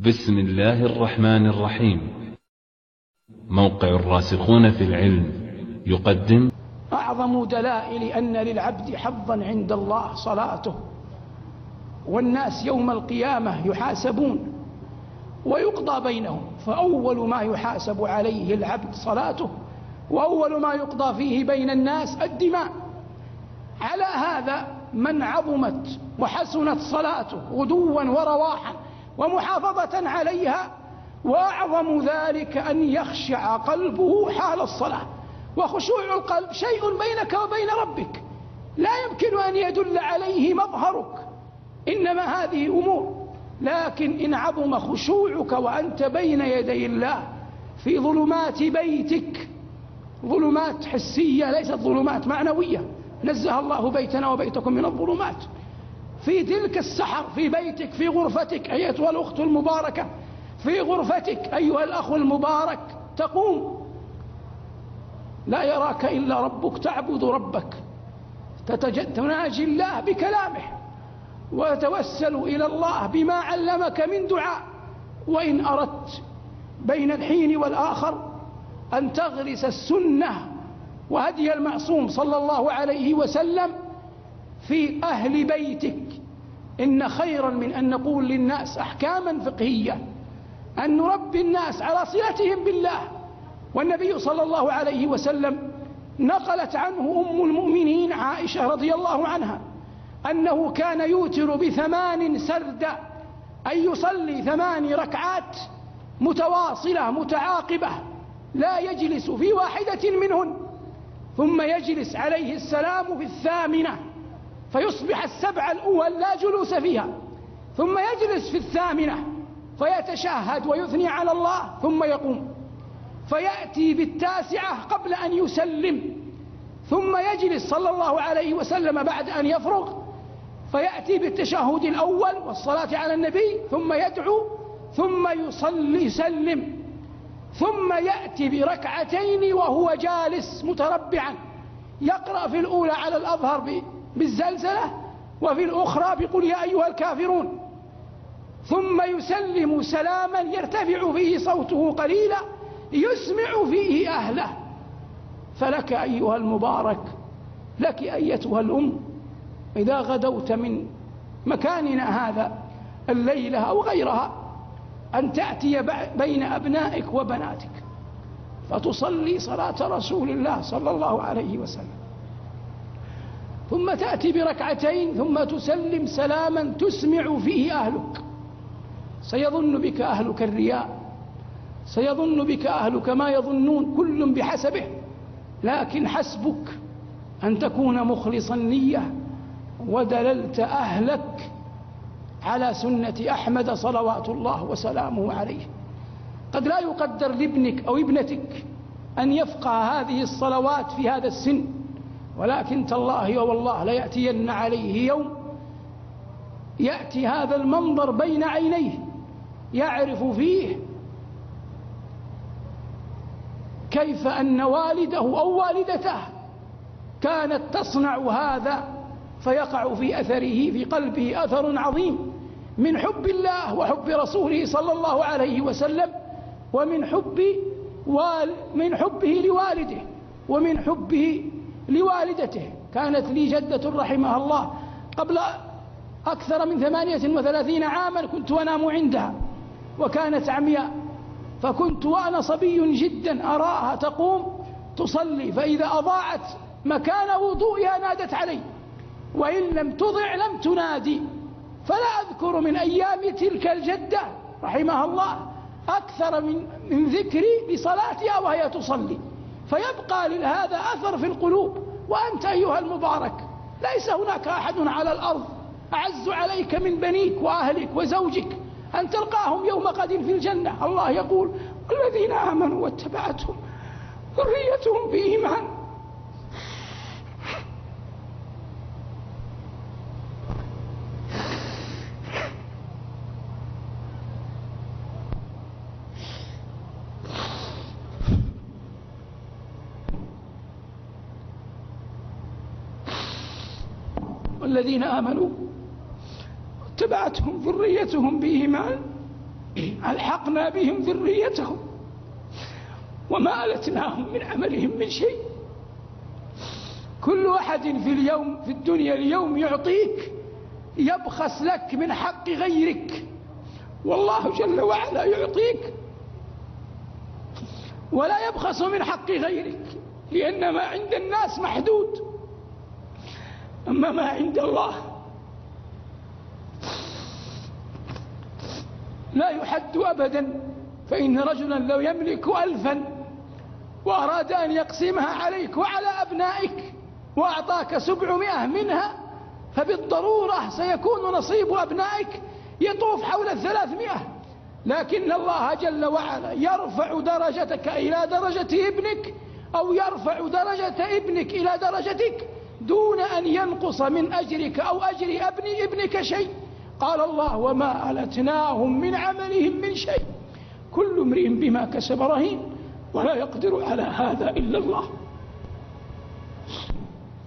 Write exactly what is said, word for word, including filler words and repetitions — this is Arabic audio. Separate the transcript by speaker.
Speaker 1: بسم الله الرحمن الرحيم. موقع الراسخون في العلم يقدم
Speaker 2: أعظم دلائل أن للعبد حظا عند الله صلاته، والناس يوم القيامة يحاسبون ويقضى بينهم، فأول ما يحاسب عليه العبد صلاته، وأول ما يقضى فيه بين الناس الدماء. على هذا من عظمت وحسنت صلاته غدوا ورواحا ومحافظة عليها، وأعظم ذلك أن يخشع قلبه حال الصلاة. وخشوع القلب شيء بينك وبين ربك لا يمكن أن يدل عليه مظهرك، إنما هذه أمور. لكن إن عظم خشوعك وأنت بين يدي الله في ظلمات بيتك، ظلمات حسية ليست ظلمات معنوية، نزه الله بيتنا وبيتكم من الظلمات، في تلك السحر في بيتك في غرفتك أيتها الأخت المباركة، في غرفتك أيها الأخ المبارك، تقوم لا يراك إلا ربك، تعبد ربك، تناجي الله بكلامه وتوسل إلى الله بما علمك من دعاء. وإن أردت بين الحين والآخر أن تغرس السنة وهدي المعصوم صلى الله عليه وسلم في أهل بيتك، إن خيرا من أن نقول للناس أحكاما فقهية أن نربي الناس على صلتهم بالله. والنبي صلى الله عليه وسلم نقلت عنه أم المؤمنين عائشة رضي الله عنها أنه كان يوتر بثمان سردا، أي يصلي ثمان ركعات متواصلة متعاقبة، لا يجلس في واحدة منهن، ثم يجلس عليه السلام في الثامنة، فيصبح السبع الأول لا جلوس فيها، ثم يجلس في الثامنة فيتشهد ويثني على الله، ثم يقوم فيأتي بالتاسعة قبل أن يسلم، ثم يجلس صلى الله عليه وسلم بعد أن يفرغ فيأتي بالتشهد الأول والصلاة على النبي، ثم يدعو، ثم يصلي يسلم، ثم يأتي بركعتين وهو جالس متربعا، يقرأ في الأولى على الأظهر بالزلزلة، وفي الأخرى بقل يا أيها الكافرون، ثم يسلم سلاما يرتفع فيه صوته قليلا يسمع فيه أهله. فلك أيها المبارك، لك أيتها الأم، إذا غدوت من مكاننا هذا الليلة أو غيرها أن تأتي بين أبنائك وبناتك فتصلي صلاة رسول الله صلى الله عليه وسلم، ثم تأتي بركعتين، ثم تسلم سلاما تسمع فيه أهلك. سيظن بك أهلك الرياء، سيظن بك أهلك ما يظنون، كل بحسبه، لكن حسبك أن تكون مخلصا النية ودللت أهلك على سنة أحمد صلوات الله وسلامه عليه. قد لا يقدر لابنك أو ابنتك أن يفقه هذه الصلوات في هذا السن، ولكن تالله والله ليأتين عليه يوم يأتي هذا المنظر بين عينيه يعرف فيه كيف أن والده أو والدته كانت تصنع هذا، فيقع في أثره في قلبه أثر عظيم من حب الله وحب رسوله صلى الله عليه وسلم، ومن حب من حبه لوالده ومن حبه لوالدته. كانت لي جدة رحمها الله قبل أكثر من ثمانية وثلاثين عاما كنت أنام عندها، وكانت عمياء، فكنت وأنا صبي جدا أراها تقوم تصلي، فإذا أضاعت مكان وضوئها نادت علي، وإن لم تضع لم تنادي. فلا أذكر من أيام تلك الجدة رحمها الله أكثر من, من ذكري لصلاتها وهي تصلي، فيبقى لهذا أثر في القلوب. وأنت أيها المبارك ليس هناك أحد على الأرض أعز عليك من بنيك وأهلك وزوجك أن تلقاهم يوم غد في الجنة. الله يقول والذين آمنوا واتبعتهم ذريتهم بإيمان والذين آمنوا واتبعتهم ذريتهم بإيمان ألحقنا بهم ذريتهم وما ألتناهم من عملهم من شيء. كل أحد في اليوم في الدنيا اليوم يعطيك يبخس لك من حق غيرك، والله جل وعلا يعطيك ولا يبخس من حق غيرك، لأن ما عند الناس محدود، أما ما عند الله لا يحد أبدا. فإن رجلا لو يملك ألفا وأراد أن يقسمها عليك وعلى أبنائك وأعطاك سبعمائة منها، فبالضرورة سيكون نصيب أبنائك يطوف حول الثلاثمائة، لكن الله جل وعلا يرفع درجتك إلى درجة ابنك أو يرفع درجة ابنك إلى درجتك دون أن ينقص من أجرك أو أجر ابن ابنك شيء. قال الله: وما ألتناهم من عملهم من شيء، كل امرئ بما كسب رهين، ولا يقدر على هذا إلا الله.